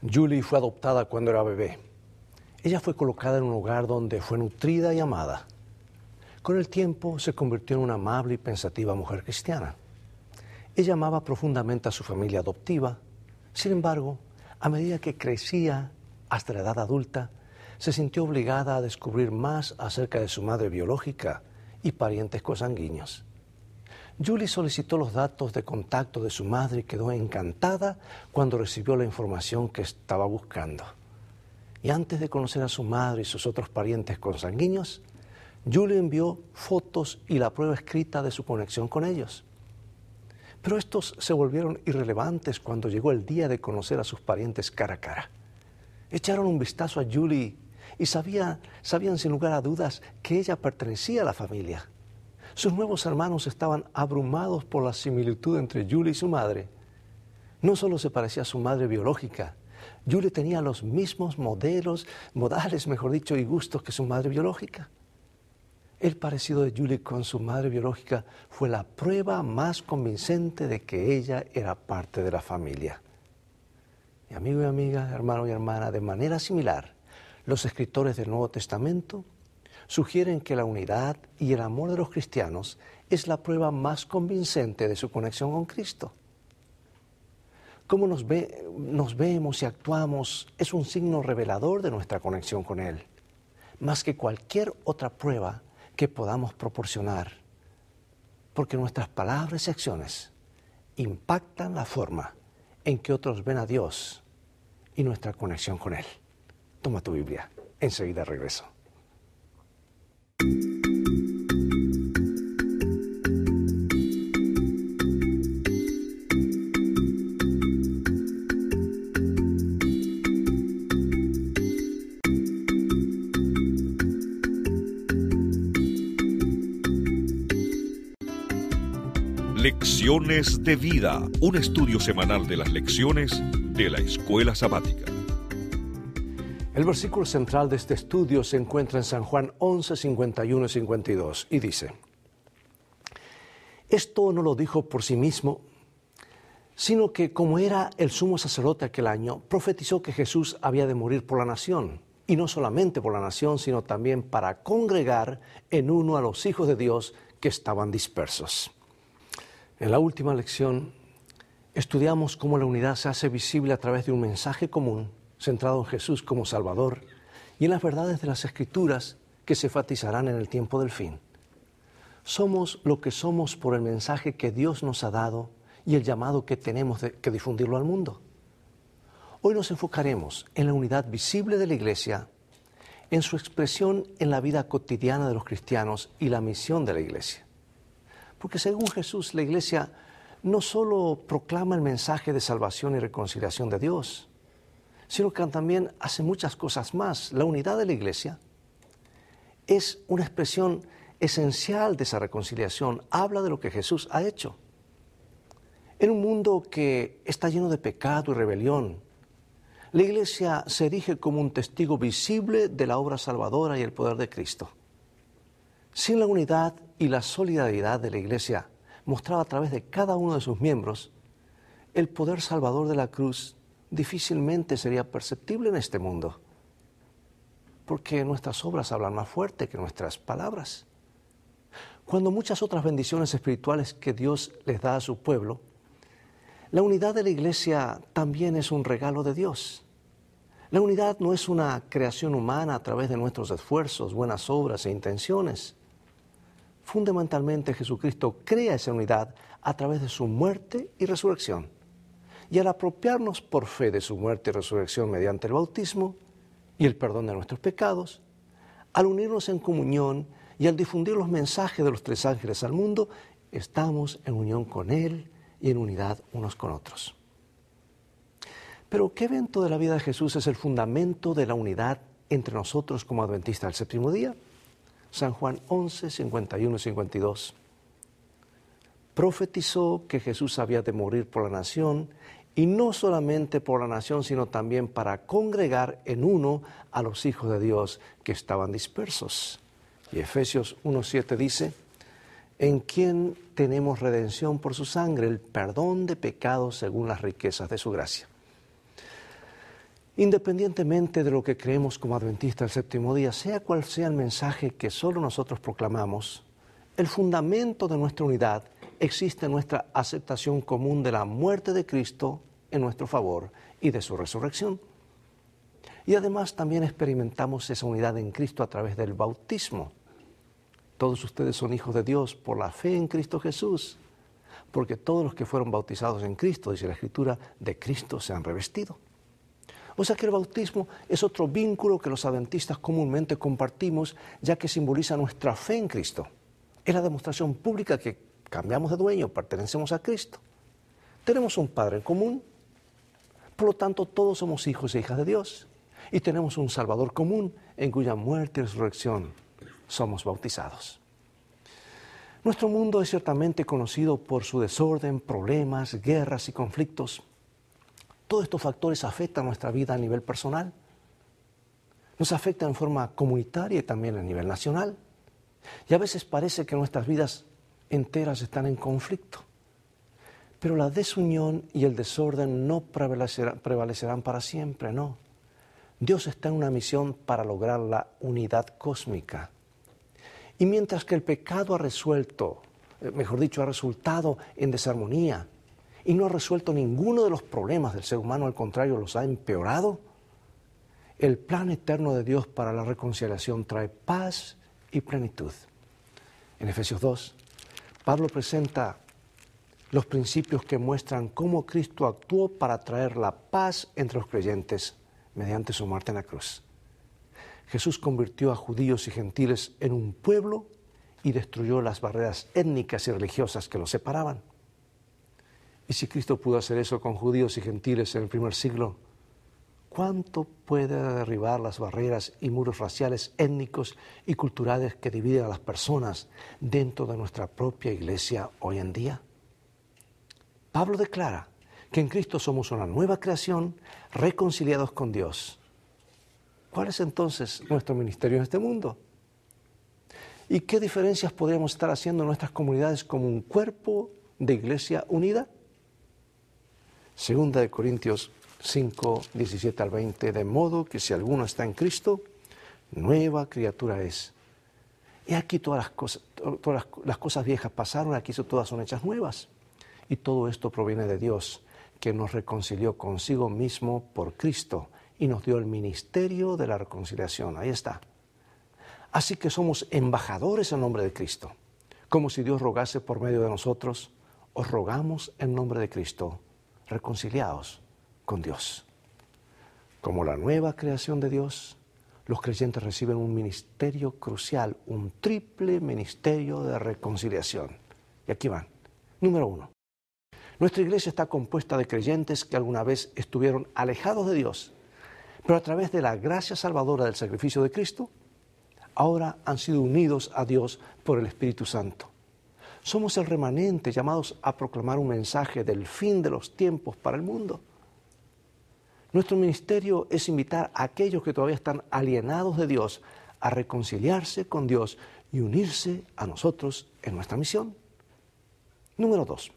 Julie fue adoptada cuando era bebé. Ella fue colocada en un hogar donde fue nutrida y amada. Con el tiempo se convirtió en una amable y pensativa mujer cristiana. Ella amaba profundamente a su familia adoptiva. Sin embargo, a medida que crecía hasta la edad adulta, se sintió obligada a descubrir más acerca de su madre biológica y parientes consanguíneos. Julie solicitó los datos de contacto de su madre y quedó encantada cuando recibió la información que estaba buscando. Y antes de conocer a su madre y sus otros parientes consanguíneos, Julie envió fotos y la prueba escrita de su conexión con ellos. Pero estos se volvieron irrelevantes cuando llegó el día de conocer a sus parientes cara a cara. Echaron un vistazo a Julie y sabían sin lugar a dudas que ella pertenecía a la familia. Sus nuevos hermanos estaban abrumados por la similitud entre Julie y su madre. No solo se parecía a su madre biológica, Julie tenía los mismos modales, y gustos que su madre biológica. El parecido de Julie con su madre biológica fue la prueba más convincente de que ella era parte de la familia. Y amigo y amiga, hermano y hermana, de manera similar, los escritores del Nuevo Testamento sugieren que la unidad y el amor de los cristianos es la prueba más convincente de su conexión con Cristo. Cómo nos vemos y actuamos es un signo revelador de nuestra conexión con Él, más que cualquier otra prueba que podamos proporcionar, porque nuestras palabras y acciones impactan la forma en que otros ven a Dios y nuestra conexión con Él. Toma tu Biblia, enseguida regreso. Lecciones de Vida, un estudio semanal de las lecciones de la Escuela Sabática. El versículo central de este estudio se encuentra en San Juan 11, 51 y 52 y dice: Esto no lo dijo por sí mismo, sino que como era el sumo sacerdote aquel año, profetizó que Jesús había de morir por la nación, y no solamente por la nación, sino también para congregar en uno a los hijos de Dios que estaban dispersos. En la última lección estudiamos cómo la unidad se hace visible a través de un mensaje común centrado en Jesús como Salvador y en las verdades de las Escrituras que se enfatizarán en el tiempo del fin. Somos lo que somos por el mensaje que Dios nos ha dado y el llamado que tenemos que difundirlo al mundo. Hoy nos enfocaremos en la unidad visible de la Iglesia, en su expresión en la vida cotidiana de los cristianos y la misión de la Iglesia. Porque según Jesús, la Iglesia no solo proclama el mensaje de salvación y reconciliación de Dios, sino que también hace muchas cosas más. La unidad de la Iglesia es una expresión esencial de esa reconciliación. Habla de lo que Jesús ha hecho. En un mundo que está lleno de pecado y rebelión, la Iglesia se erige como un testigo visible de la obra salvadora y el poder de Cristo. Sin la unidad y la solidaridad de la Iglesia, mostrada a través de cada uno de sus miembros, el poder salvador de la cruz difícilmente sería perceptible en este mundo, porque nuestras obras hablan más fuerte que nuestras palabras. Cuando muchas otras bendiciones espirituales que Dios les da a su pueblo, la unidad de la Iglesia también es un regalo de Dios. La unidad no es una creación humana a través de nuestros esfuerzos, buenas obras e intenciones. Fundamentalmente, Jesucristo crea esa unidad a través de su muerte y resurrección. Y al apropiarnos por fe de su muerte y resurrección mediante el bautismo y el perdón de nuestros pecados, al unirnos en comunión y al difundir los mensajes de los tres ángeles al mundo, estamos en unión con Él y en unidad unos con otros. Pero, ¿qué evento de la vida de Jesús es el fundamento de la unidad entre nosotros como adventistas del séptimo día? San Juan 11, 51 y 52. Profetizó que Jesús había de morir por la nación, y no solamente por la nación, sino también para congregar en uno a los hijos de Dios que estaban dispersos. Y Efesios 1:7 dice: en quien tenemos redención por su sangre, el perdón de pecados según las riquezas de su gracia. Independientemente de lo que creemos como adventistas del séptimo día, sea cual sea el mensaje que solo nosotros proclamamos, el fundamento de nuestra unidad existe en nuestra aceptación común de la muerte de Cristo en nuestro favor y de su resurrección. Y además también experimentamos esa unidad en Cristo a través del bautismo. Todos ustedes son hijos de Dios por la fe en Cristo Jesús, porque todos los que fueron bautizados en Cristo, dice la Escritura, de Cristo se han revestido. O sea que el bautismo es otro vínculo que los adventistas comúnmente compartimos, ya que simboliza nuestra fe en Cristo. Es la demostración pública que cambiamos de dueño, pertenecemos a Cristo. Tenemos un Padre en común, por lo tanto todos somos hijos e hijas de Dios. Y tenemos un Salvador común en cuya muerte y resurrección somos bautizados. Nuestro mundo es ciertamente conocido por su desorden, problemas, guerras y conflictos. Todos estos factores afectan nuestra vida a nivel personal. Nos afectan en forma comunitaria y también a nivel nacional. Y a veces parece que nuestras vidas enteras están en conflicto. Pero la desunión y el desorden no prevalecerán para siempre, no. Dios está en una misión para lograr la unidad cósmica. Y mientras que el pecado ha resultado en desarmonía y no ha resuelto ninguno de los problemas del ser humano, al contrario, los ha empeorado, el plan eterno de Dios para la reconciliación trae paz y plenitud. En Efesios 2, Pablo presenta los principios que muestran cómo Cristo actuó para traer la paz entre los creyentes mediante su muerte en la cruz. Jesús convirtió a judíos y gentiles en un pueblo y destruyó las barreras étnicas y religiosas que los separaban. Y si Cristo pudo hacer eso con judíos y gentiles en el primer siglo, ¿cuánto puede derribar las barreras y muros raciales, étnicos y culturales que dividen a las personas dentro de nuestra propia iglesia hoy en día? Pablo declara que en Cristo somos una nueva creación, reconciliados con Dios. ¿Cuál es entonces nuestro ministerio en este mundo? ¿Y qué diferencias podríamos estar haciendo en nuestras comunidades como un cuerpo de iglesia unida? Segunda de Corintios 5, 17 al 20, de modo que si alguno está en Cristo, nueva criatura es. Y aquí todas las cosas viejas pasaron, aquí todas son hechas nuevas. Y todo esto proviene de Dios, que nos reconcilió consigo mismo por Cristo y nos dio el ministerio de la reconciliación. Ahí está. Así que somos embajadores en nombre de Cristo. Como si Dios rogase por medio de nosotros, os rogamos en nombre de Cristo, reconciliados con Dios. Como la nueva creación de Dios, los creyentes reciben un ministerio crucial, un triple ministerio de reconciliación. Y aquí van. Número 1. Nuestra iglesia está compuesta de creyentes que alguna vez estuvieron alejados de Dios, pero a través de la gracia salvadora del sacrificio de Cristo, ahora han sido unidos a Dios por el Espíritu Santo. Somos el remanente llamados a proclamar un mensaje del fin de los tiempos para el mundo. Nuestro ministerio es invitar a aquellos que todavía están alienados de Dios a reconciliarse con Dios y unirse a nosotros en nuestra misión. Número 2.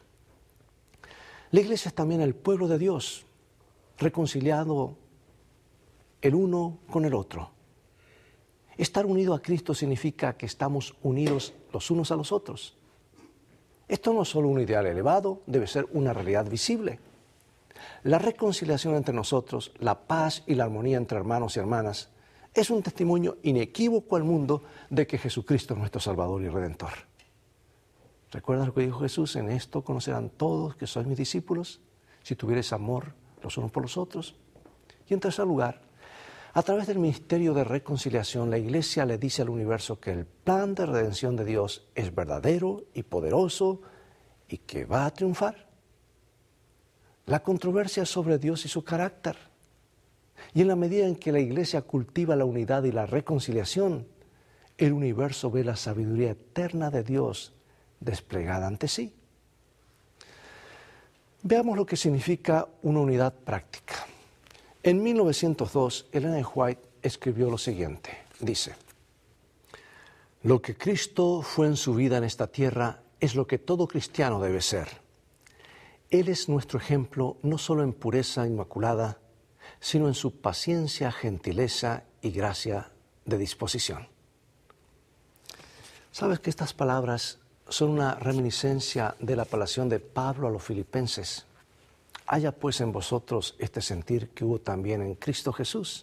La iglesia es también el pueblo de Dios, reconciliado el uno con el otro. Estar unido a Cristo significa que estamos unidos los unos a los otros. Esto no es solo un ideal elevado, debe ser una realidad visible. La reconciliación entre nosotros, la paz y la armonía entre hermanos y hermanas, es un testimonio inequívoco al mundo de que Jesucristo es nuestro Salvador y Redentor. ¿Recuerdas lo que dijo Jesús? En esto conocerán todos que sois mis discípulos, si tuvierais amor los unos por los otros. Y en tercer lugar, a través del ministerio de reconciliación, la Iglesia le dice al universo que el plan de redención de Dios es verdadero y poderoso y que va a triunfar. La controversia es sobre Dios y su carácter. Y en la medida en que la Iglesia cultiva la unidad y la reconciliación, el universo ve la sabiduría eterna de Dios desplegada ante sí. Veamos lo que significa una unidad práctica. En 1902, Ellen G. White escribió lo siguiente, dice: lo que Cristo fue en su vida en esta tierra es lo que todo cristiano debe ser. Él es nuestro ejemplo no solo en pureza inmaculada, sino en su paciencia, gentileza y gracia de disposición. ¿Sabes que estas palabras son una reminiscencia de la apelación de Pablo a los filipenses? Haya pues en vosotros este sentir que hubo también en Cristo Jesús.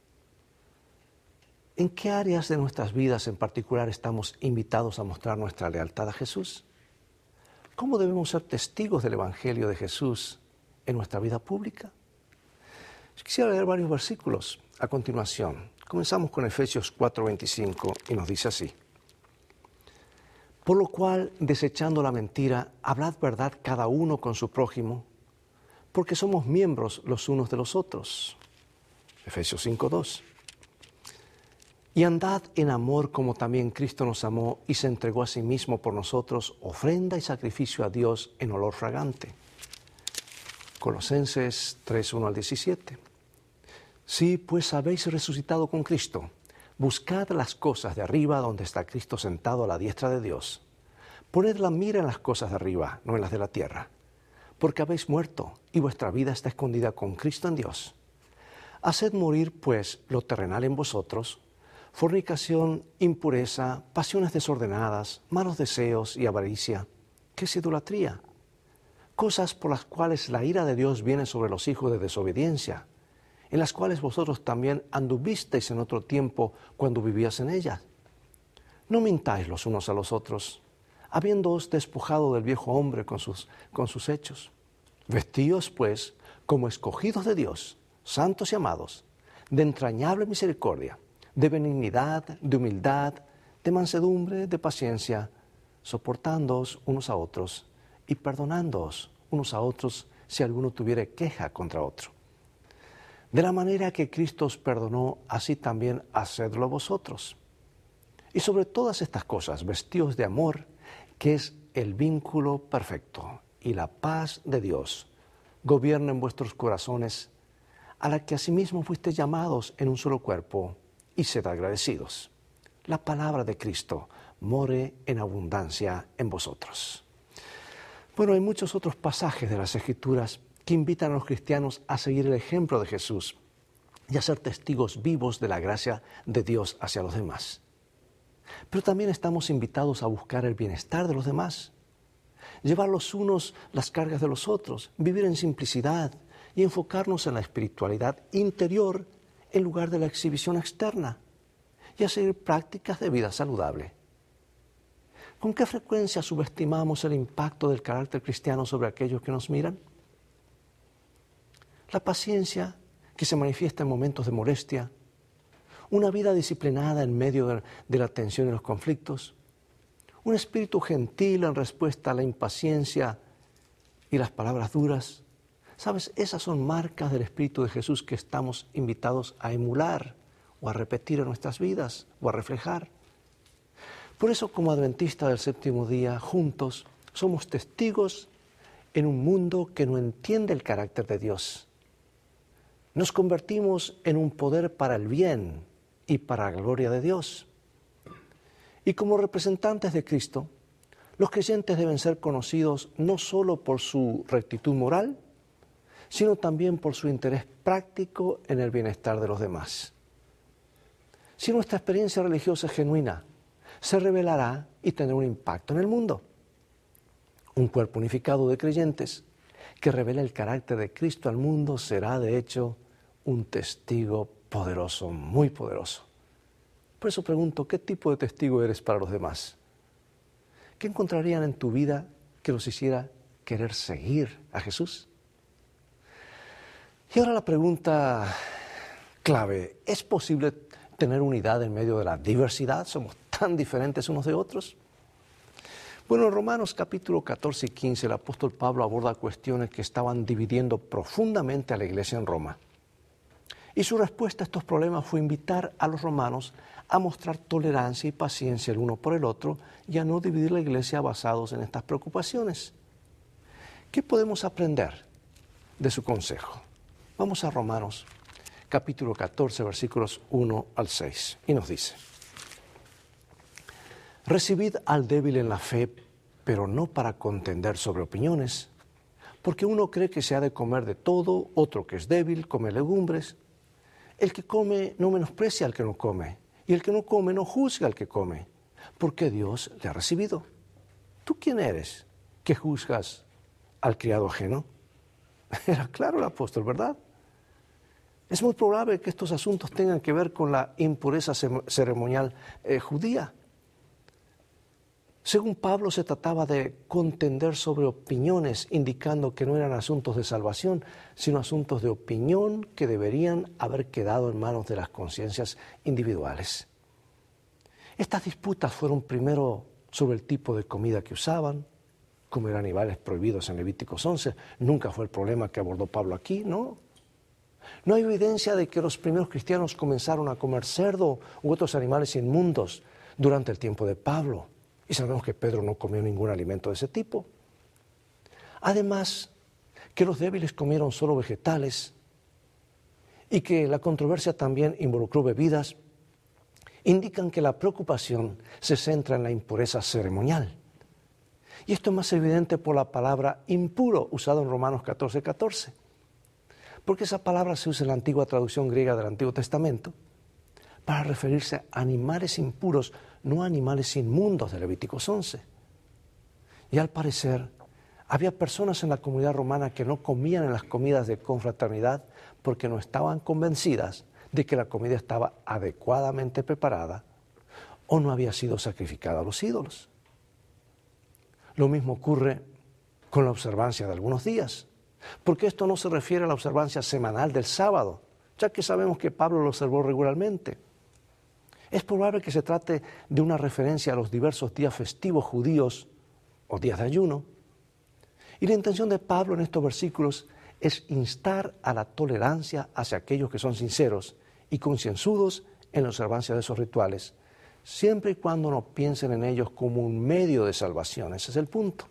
¿En qué áreas de nuestras vidas en particular estamos invitados a mostrar nuestra lealtad a Jesús? ¿Cómo debemos ser testigos del Evangelio de Jesús en nuestra vida pública? Quisiera leer varios versículos a continuación. Comenzamos con Efesios 4:25 y nos dice así: Por lo cual, desechando la mentira, hablad verdad cada uno con su prójimo, porque somos miembros los unos de los otros. Efesios 5:2. Y andad en amor como también Cristo nos amó y se entregó a sí mismo por nosotros, ofrenda y sacrificio a Dios en olor fragante. Colosenses 3:1-17. Sí, pues habéis resucitado con Cristo. Buscad las cosas de arriba donde está Cristo sentado a la diestra de Dios. Poned la mira en las cosas de arriba, no en las de la tierra, porque habéis muerto y vuestra vida está escondida con Cristo en Dios. Haced morir, pues, lo terrenal en vosotros: fornicación, impureza, pasiones desordenadas, malos deseos y avaricia, que es idolatría, cosas por las cuales la ira de Dios viene sobre los hijos de desobediencia, en las cuales vosotros también anduvisteis en otro tiempo cuando vivíais en ellas. No mintáis los unos a los otros, habiéndoos despojado del viejo hombre con sus hechos. Vestíos, pues, como escogidos de Dios, santos y amados, de entrañable misericordia, de benignidad, de humildad, de mansedumbre, de paciencia, soportándoos unos a otros y perdonándoos unos a otros si alguno tuviere queja contra otro. De la manera que Cristo os perdonó, así también hacedlo vosotros. Y sobre todas estas cosas, vestíos de amor, que es el vínculo perfecto, y la paz de Dios gobierna en vuestros corazones, a la que asimismo fuisteis llamados en un solo cuerpo, y sed agradecidos. La palabra de Cristo more en abundancia en vosotros. Bueno, hay muchos otros pasajes de las Escrituras que invitan a los cristianos a seguir el ejemplo de Jesús y a ser testigos vivos de la gracia de Dios hacia los demás. Pero también estamos invitados a buscar el bienestar de los demás, llevar los unos las cargas de los otros, vivir en simplicidad y enfocarnos en la espiritualidad interior en lugar de la exhibición externa, y a seguir prácticas de vida saludable. ¿Con qué frecuencia subestimamos el impacto del carácter cristiano sobre aquellos que nos miran? La paciencia que se manifiesta en momentos de molestia, una vida disciplinada en medio de la tensión y los conflictos, un espíritu gentil en respuesta a la impaciencia y las palabras duras. ¿Sabes? Esas son marcas del Espíritu de Jesús que estamos invitados a emular o a repetir en nuestras vidas o a reflejar. Por eso, como adventistas del séptimo día, juntos somos testigos en un mundo que no entiende el carácter de Dios. Nos convertimos en un poder para el bien y para la gloria de Dios. Y como representantes de Cristo, los creyentes deben ser conocidos no solo por su rectitud moral, sino también por su interés práctico en el bienestar de los demás. Si nuestra experiencia religiosa es genuina, se revelará y tendrá un impacto en el mundo. Un cuerpo unificado de creyentes que revela el carácter de Cristo al mundo será, de hecho, un testigo poderoso, muy poderoso. Por eso pregunto, ¿qué tipo de testigo eres para los demás? ¿Qué encontrarían en tu vida que los hiciera querer seguir a Jesús? Y ahora la pregunta clave: ¿es posible tener unidad en medio de la diversidad? ¿Somos tan diferentes unos de otros? Bueno, en Romanos capítulo 14 y 15 el apóstol Pablo aborda cuestiones que estaban dividiendo profundamente a la iglesia en Roma. Y su respuesta a estos problemas fue invitar a los romanos a mostrar tolerancia y paciencia el uno por el otro y a no dividir la iglesia basados en estas preocupaciones. ¿Qué podemos aprender de su consejo? Vamos a Romanos capítulo 14, versículos 1 al 6, y nos dice: Recibid al débil en la fe, pero no para contender sobre opiniones, Porque uno cree que se ha de comer de todo, otro que es débil come legumbres. El que come no menosprecia al que no come, y el que no come no juzga al que come, porque Dios le ha recibido. ¿Tú quién eres que juzgas al criado ajeno? Era claro el apóstol, ¿verdad? Es muy probable que estos asuntos tengan que ver con la impureza ceremonial judía. Según Pablo, se trataba de contender sobre opiniones, indicando que no eran asuntos de salvación, sino asuntos de opinión que deberían haber quedado en manos de las conciencias individuales. Estas disputas fueron primero sobre el tipo de comida que usaban, comer animales prohibidos en Levíticos 11. Nunca fue el problema que abordó Pablo aquí, ¿no? No hay evidencia de que los primeros cristianos comenzaron a comer cerdo u otros animales inmundos durante el tiempo de Pablo. Y sabemos que Pedro no comió ningún alimento de ese tipo. Además, que los débiles comieron solo vegetales y que la controversia también involucró bebidas, indican que la preocupación se centra en la impureza ceremonial. Y esto es más evidente por la palabra impuro, usada en Romanos 14:14. Porque esa palabra se usa en la antigua traducción griega del Antiguo Testamento para referirse a animales impuros, no a animales inmundos de Levíticos 11. Y al parecer, había personas en la comunidad romana que no comían en las comidas de confraternidad porque no estaban convencidas de que la comida estaba adecuadamente preparada o no había sido sacrificada a los ídolos. Lo mismo ocurre con la observancia de algunos días, porque esto no se refiere a la observancia semanal del sábado, ya que sabemos que Pablo lo observó regularmente. Es probable que se trate de una referencia a los diversos días festivos judíos o días de ayuno. Y la intención de Pablo en estos versículos es instar a la tolerancia hacia aquellos que son sinceros y concienzudos en la observancia de esos rituales, siempre y cuando no piensen en ellos como un medio de salvación. Ese es el punto.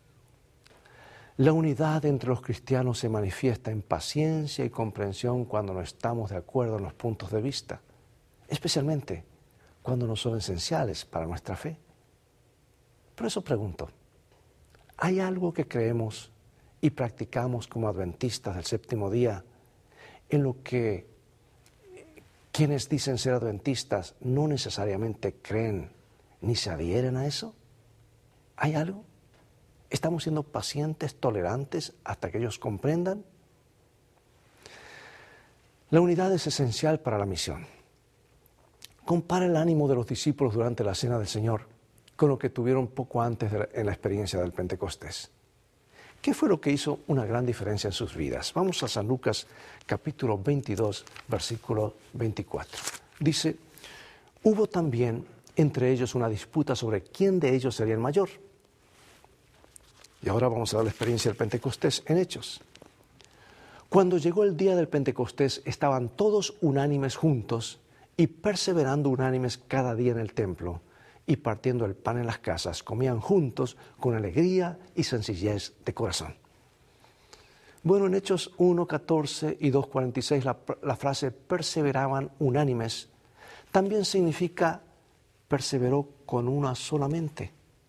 La unidad entre los cristianos se manifiesta en paciencia y comprensión cuando no estamos de acuerdo en los puntos de vista, especialmente cuando no son esenciales para nuestra fe. Por eso pregunto, ¿hay algo que creemos y practicamos como adventistas del séptimo día en lo que quienes dicen ser adventistas no necesariamente creen ni se adhieren a eso? ¿Hay algo? ¿Estamos siendo pacientes, tolerantes hasta que ellos comprendan? La unidad es esencial para la misión. Compara el ánimo de los discípulos durante la Cena del Señor con lo que tuvieron poco antes en la experiencia del Pentecostés. ¿Qué fue lo que hizo una gran diferencia en sus vidas? Vamos a San Lucas capítulo 22, versículo 24. Dice, hubo también entre ellos una disputa sobre quién de ellos sería el mayor. Y ahora vamos a ver la experiencia del Pentecostés en Hechos. Cuando llegó el día del Pentecostés, estaban todos unánimes juntos y perseverando unánimes cada día en el templo y partiendo el pan en las casas, comían juntos con alegría y sencillez de corazón. Bueno, en Hechos 1:14 y 2:46 la frase perseveraban unánimes también significa perseveró con una sola mente.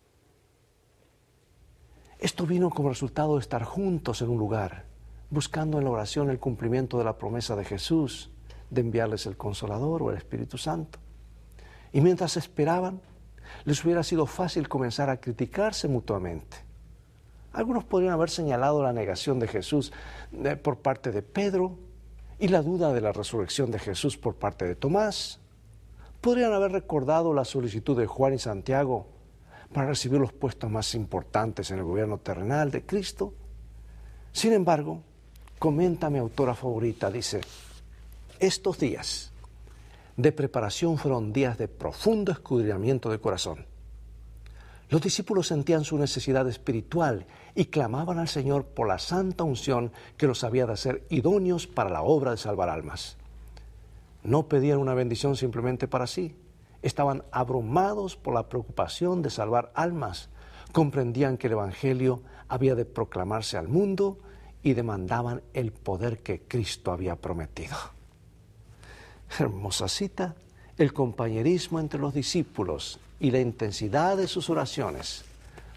Esto vino como resultado de estar juntos en un lugar, buscando en la oración el cumplimiento de la promesa de Jesús, de enviarles el Consolador o el Espíritu Santo. Y mientras esperaban, les hubiera sido fácil comenzar a criticarse mutuamente. Algunos podrían haber señalado la negación de Jesús por parte de Pedro y la duda de la resurrección de Jesús por parte de Tomás. Podrían haber recordado la solicitud de Juan y Santiago para recibir los puestos más importantes en el gobierno terrenal de Cristo. Sin embargo, comenta mi autora favorita, dice, estos días de preparación fueron días de profundo escudriñamiento de corazón. Los discípulos sentían su necesidad espiritual y clamaban al Señor por la santa unción que los había de hacer idóneos para la obra de salvar almas. No pedían una bendición simplemente para sí. Estaban abrumados por la preocupación de salvar almas. Comprendían que el Evangelio había de proclamarse al mundo y demandaban el poder que Cristo había prometido. Hermosa cita, el compañerismo entre los discípulos y la intensidad de sus oraciones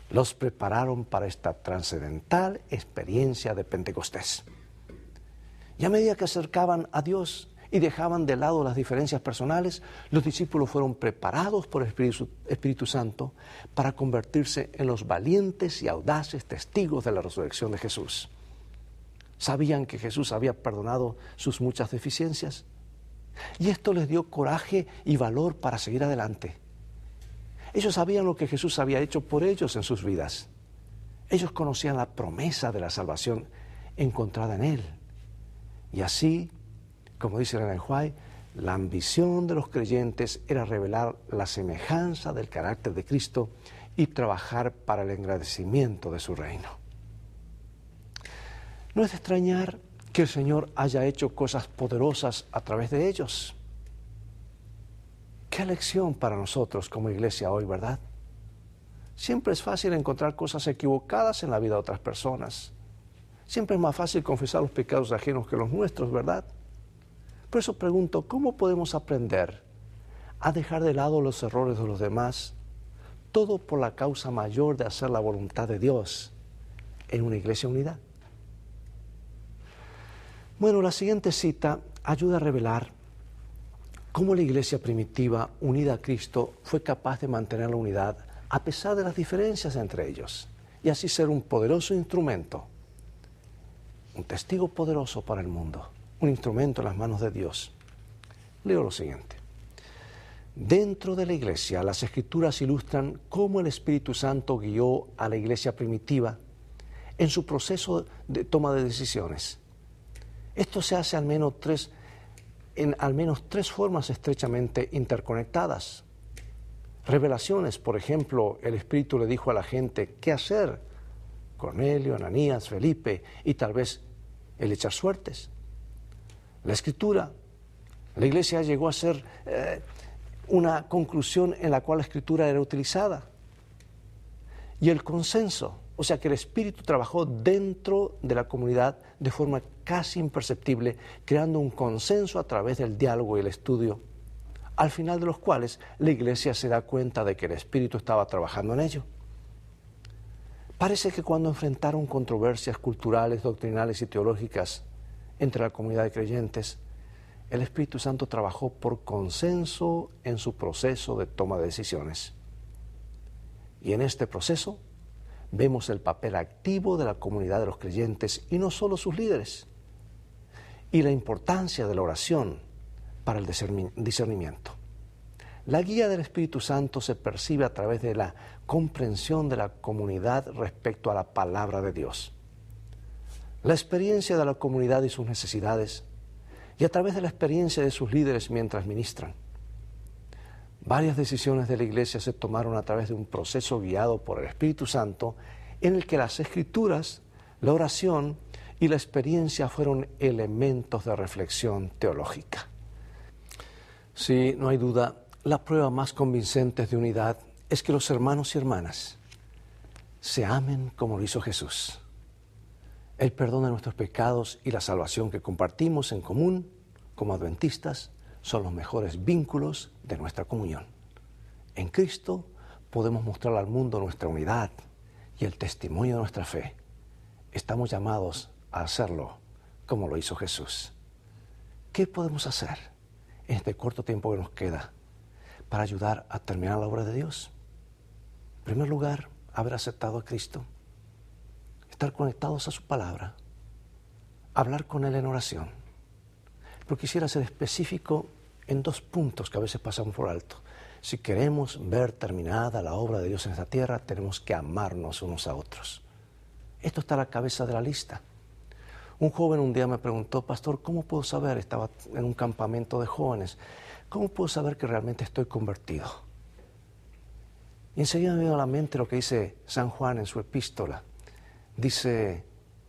Los prepararon para esta trascendental experiencia de Pentecostés. Y a medida que acercaban a Dios y dejaban de lado las diferencias personales, los discípulos fueron preparados por el Espíritu Santo para convertirse en los valientes y audaces testigos de la resurrección de Jesús. Sabían que Jesús había perdonado sus muchas deficiencias, y esto les dio coraje y valor para seguir adelante. Ellos sabían lo que Jesús había hecho por ellos en sus vidas. Ellos conocían la promesa de la salvación encontrada en Él. Y así, como dice Ellen White, la ambición de los creyentes era revelar la semejanza del carácter de Cristo y trabajar para el engrandecimiento de su reino. No es de extrañar que el Señor haya hecho cosas poderosas a través de ellos. Qué lección para nosotros como iglesia hoy, ¿verdad? Siempre es fácil encontrar cosas equivocadas en la vida de otras personas. Siempre es más fácil confesar los pecados ajenos que los nuestros, ¿verdad? Por eso pregunto, ¿cómo podemos aprender a dejar de lado los errores de los demás? Todo por la causa mayor de hacer la voluntad de Dios en una iglesia unida. Bueno, la siguiente cita ayuda a revelar cómo la iglesia primitiva, unida a Cristo, fue capaz de mantener la unidad a pesar de las diferencias entre ellos y así ser un poderoso instrumento, un testigo poderoso para el mundo, un instrumento en las manos de Dios. Leo lo siguiente. Dentro de la iglesia, las Escrituras ilustran cómo el Espíritu Santo guió a la iglesia primitiva en su proceso de toma de decisiones. Esto se hace en al menos tres formas estrechamente interconectadas. Revelaciones, por ejemplo, el Espíritu le dijo a la gente qué hacer. Cornelio, Ananías, Felipe y tal vez el echar suertes. La Escritura, la iglesia llegó a ser una conclusión en la cual la Escritura era utilizada. Y el consenso, o sea que el Espíritu trabajó dentro de la comunidad de forma casi imperceptible, creando un consenso a través del diálogo y el estudio, al final de los cuales la iglesia se da cuenta de que el Espíritu estaba trabajando en ello. Parece que cuando enfrentaron controversias culturales, doctrinales y teológicas entre la comunidad de creyentes, el Espíritu Santo trabajó por consenso en su proceso de toma de decisiones. Y en este proceso vemos el papel activo de la comunidad de los creyentes y no solo sus líderes, y la importancia de la oración para el discernimiento. La guía del Espíritu Santo se percibe a través de la comprensión de la comunidad respecto a la palabra de Dios, la experiencia de la comunidad y sus necesidades, y a través de la experiencia de sus líderes mientras ministran. Varias decisiones de la iglesia se tomaron a través de un proceso guiado por el Espíritu Santo en el que las Escrituras, la oración y la experiencia fueron elementos de reflexión teológica. Sí, no hay duda, la prueba más convincente de unidad es que los hermanos y hermanas se amen como lo hizo Jesús. El perdón de nuestros pecados y la salvación que compartimos en común como adventistas son los mejores vínculos de nuestra comunión. En Cristo podemos mostrar al mundo nuestra unidad y el testimonio de nuestra fe. Estamos llamados a hacerlo como lo hizo Jesús. ¿Qué podemos hacer en este corto tiempo que nos queda para ayudar a terminar la obra de Dios? En primer lugar, haber aceptado a Cristo, estar conectados a su palabra, hablar con Él en oración. Pero quisiera ser específico en dos puntos que a veces pasamos por alto. Si queremos ver terminada la obra de Dios en esta tierra, tenemos que amarnos unos a otros. Esto está a la cabeza de la lista. Un joven un día me preguntó, pastor, ¿cómo puedo saber? Estaba en un campamento de jóvenes. ¿Cómo puedo saber que realmente estoy convertido? Y enseguida me vino a la mente lo que dice San Juan en su epístola. Dice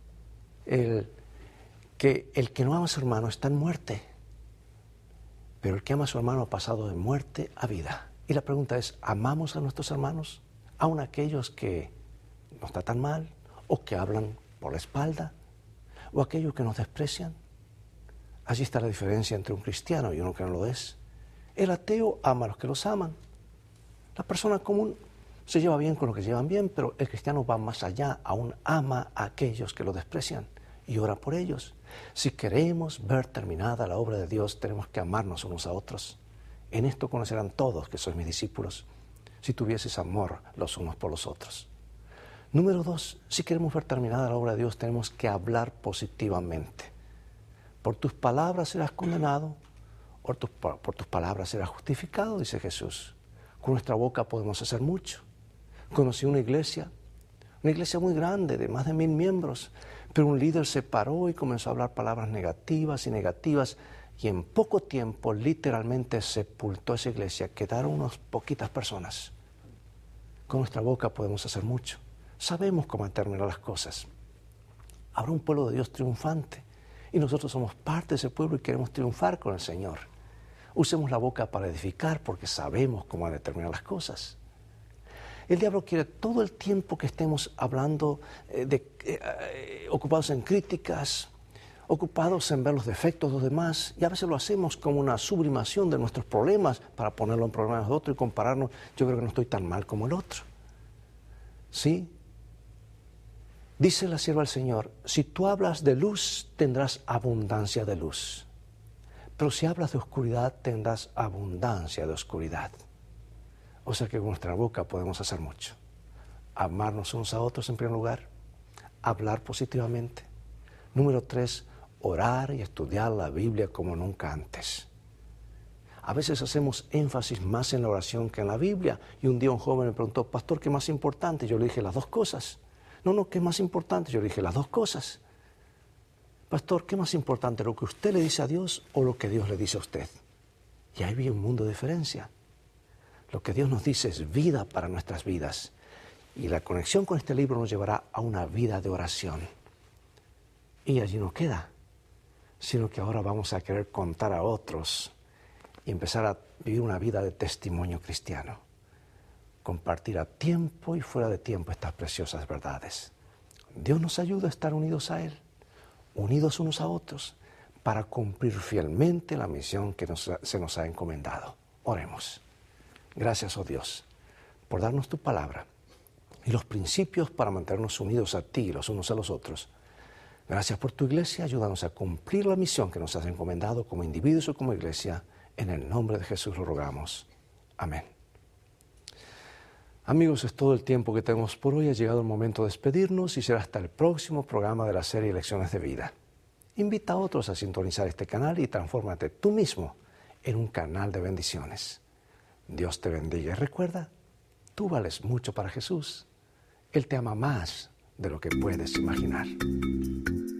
que el que no ama a su hermano está en muerte, pero el que ama a su hermano ha pasado de muerte a vida. Y la pregunta es, ¿amamos a nuestros hermanos? Aun aquellos que nos tratan mal, o que hablan por la espalda, o aquellos que nos desprecian. Allí está la diferencia entre un cristiano y uno que no lo es. El ateo ama a los que los aman. La persona común se lleva bien con los que se llevan bien, pero el cristiano va más allá, aún ama a aquellos que lo desprecian y ora por ellos. Si queremos ver terminada la obra de Dios, tenemos que amarnos unos a otros. En esto conocerán todos que sois mis discípulos, si tuvieses amor los unos por los otros. Número 2, si queremos ver terminada la obra de Dios, tenemos que hablar positivamente. Por tus palabras serás condenado, por tus palabras serás justificado, dice Jesús. Con nuestra boca podemos hacer mucho. Conocí una iglesia muy grande, de más de 1000 miembros, pero un líder se paró y comenzó a hablar palabras negativas y en poco tiempo literalmente sepultó esa iglesia. Quedaron unas poquitas personas. Con nuestra boca podemos hacer mucho. Sabemos cómo terminar las cosas. Habrá un pueblo de Dios triunfante y nosotros somos parte de ese pueblo y queremos triunfar con el Señor. Usemos la boca para edificar porque sabemos cómo determinar las cosas. El diablo quiere todo el tiempo que estemos hablando, ocupados en críticas, ocupados en ver los defectos de los demás, y a veces lo hacemos como una sublimación de nuestros problemas para ponerlo en problemas de otro y compararnos. Yo creo que no estoy tan mal como el otro. ¿Sí? Dice la sierva del Señor, si tú hablas de luz, tendrás abundancia de luz. Pero si hablas de oscuridad, tendrás abundancia de oscuridad. O sea que con nuestra boca podemos hacer mucho. Amarnos unos a otros en primer lugar. Hablar positivamente. Número 3, orar y estudiar la Biblia como nunca antes. A veces hacemos énfasis más en la oración que en la Biblia. Y un día un joven me preguntó, pastor, ¿qué es más importante? Yo le dije las dos cosas. No, ¿qué es más importante? Yo le dije las dos cosas. Pastor, ¿qué es más importante? ¿Lo que usted le dice a Dios o lo que Dios le dice a usted? Y ahí vi un mundo de diferencia. Lo que Dios nos dice es vida para nuestras vidas. Y la conexión con este libro nos llevará a una vida de oración. Y allí no queda, sino que ahora vamos a querer contar a otros y empezar a vivir una vida de testimonio cristiano. Compartir a tiempo y fuera de tiempo estas preciosas verdades. Dios nos ayuda a estar unidos a Él, unidos unos a otros, para cumplir fielmente la misión que se nos ha encomendado. Oremos. Gracias, oh Dios, por darnos tu palabra y los principios para mantenernos unidos a ti los unos a los otros. Gracias por tu iglesia, ayúdanos a cumplir la misión que nos has encomendado como individuos o como iglesia. En el nombre de Jesús lo rogamos. Amén. Amigos, es todo el tiempo que tenemos por hoy. Ha llegado el momento de despedirnos y será hasta el próximo programa de la serie Lecciones de Vida. Invita a otros a sintonizar este canal y transfórmate tú mismo en un canal de bendiciones. Dios te bendiga y recuerda, tú vales mucho para Jesús. Él te ama más de lo que puedes imaginar.